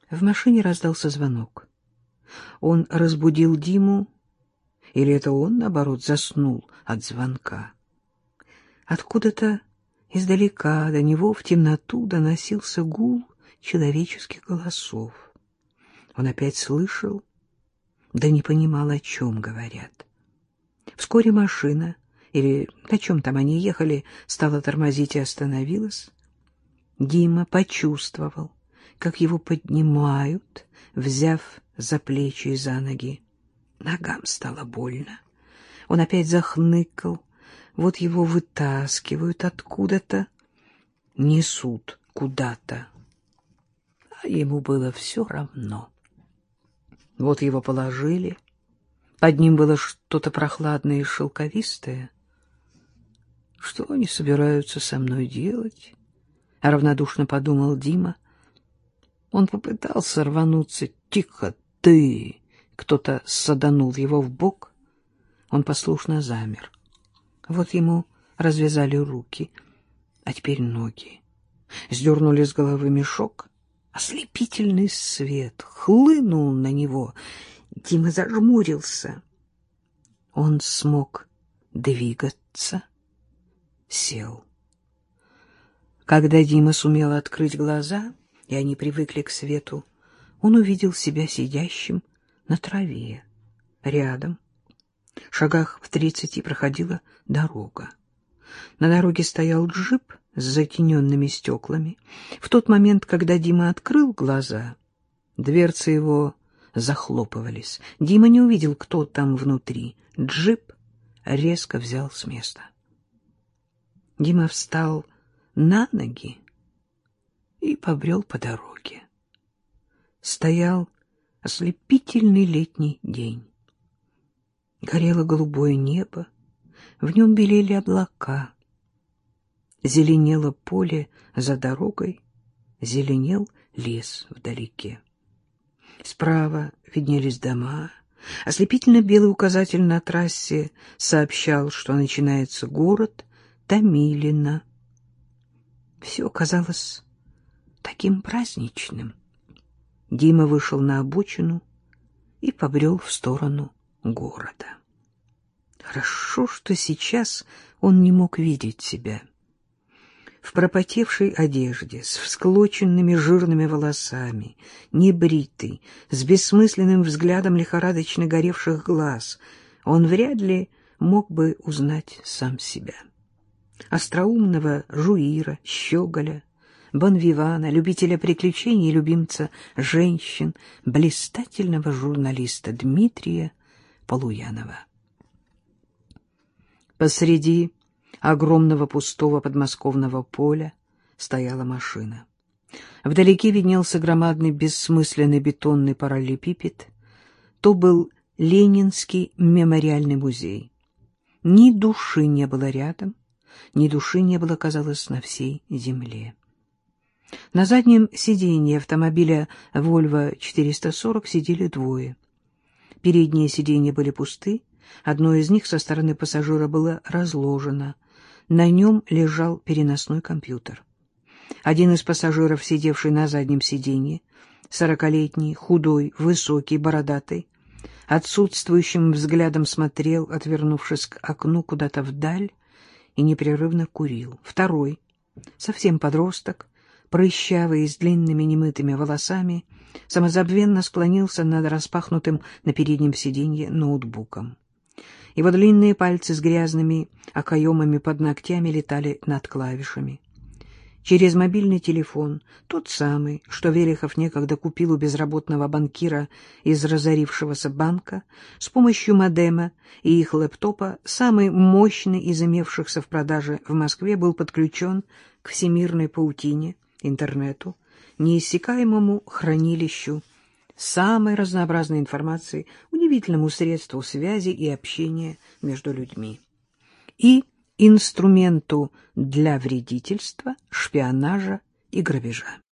В машине раздался звонок. Он разбудил Диму, или это он, наоборот, заснул от звонка? Откуда-то издалека до него в темноту доносился гул человеческих голосов. Он опять слышал, да не понимал, о чем говорят. Вскоре машина, или на чем там они ехали, стала тормозить и остановилась. Дима почувствовал, как его поднимают, взяв за плечи и за ноги. Ногам стало больно. Он опять захныкал. Вот его вытаскивают откуда-то, несут куда-то. А ему было все равно. Вот его положили. Под ним было что-то прохладное и шелковистое. Что они собираются со мной делать? Равнодушно подумал Дима. Он попытался рвануться. Тихо, ты! Кто-то саданул его в бок. Он послушно замер. Вот ему развязали руки, а теперь ноги. Сдернули с головы мешок. Ослепительный свет хлынул на него. Дима зажмурился. Он смог двигаться, сел. Когда Дима сумел открыть глаза, и они привыкли к свету, он увидел себя сидящим на траве, рядом. В шагах в 30 проходила дорога. На дороге стоял джип с затененными стеклами. В тот момент, когда Дима открыл глаза, дверцы его захлопывались. Дима не увидел, кто там внутри. Джип резко взял с места. Дима встал на ноги и побрел по дороге. Стоял ослепительный летний день. Горело голубое небо, в нем белели облака. Зеленело поле за дорогой, зеленел лес вдалеке. Справа виднелись дома. Ослепительно белый указатель на трассе сообщал, что начинается город Томилино. Все казалось таким праздничным. Дима вышел на обочину и побрел в сторону города. Хорошо, что сейчас он не мог видеть себя. В пропотевшей одежде, с всклоченными жирными волосами, небритый, с бессмысленным взглядом лихорадочно горевших глаз, он вряд ли мог бы узнать сам себя. Остроумного жуира, щеголя, бонвивана, любителя приключений и любимца женщин, блистательного журналиста Дмитрия Полуянова. Посреди огромного пустого подмосковного поля стояла машина. Вдалеке виднелся громадный бессмысленный бетонный параллелепипед. То был Ленинский мемориальный музей. Ни души не было рядом, ни души не было, казалось, на всей земле. На заднем сиденье автомобиля Volvo 440 сидели двое. Передние сиденья были пусты, одно из них со стороны пассажира было разложено. На нем лежал переносной компьютер. Один из пассажиров, сидевший на заднем сиденье, 40-летний, худой, высокий, бородатый, отсутствующим взглядом смотрел, отвернувшись к окну куда-то вдаль, и непрерывно курил. Второй, совсем подросток, прыщавый и с длинными немытыми волосами, самозабвенно склонился над распахнутым на переднем сиденье ноутбуком. Его длинные пальцы с грязными окоемами под ногтями летали над клавишами. Через мобильный телефон, тот самый, что Велихов некогда купил у безработного банкира из разорившегося банка, с помощью модема и их лэптопа, самый мощный из имевшихся в продаже в Москве, был подключен к всемирной паутине, интернету, неиссякаемому хранилищу самой разнообразной информации, удивительному средству связи и общения между людьми. И инструменту для вредительства, шпионажа и грабежа.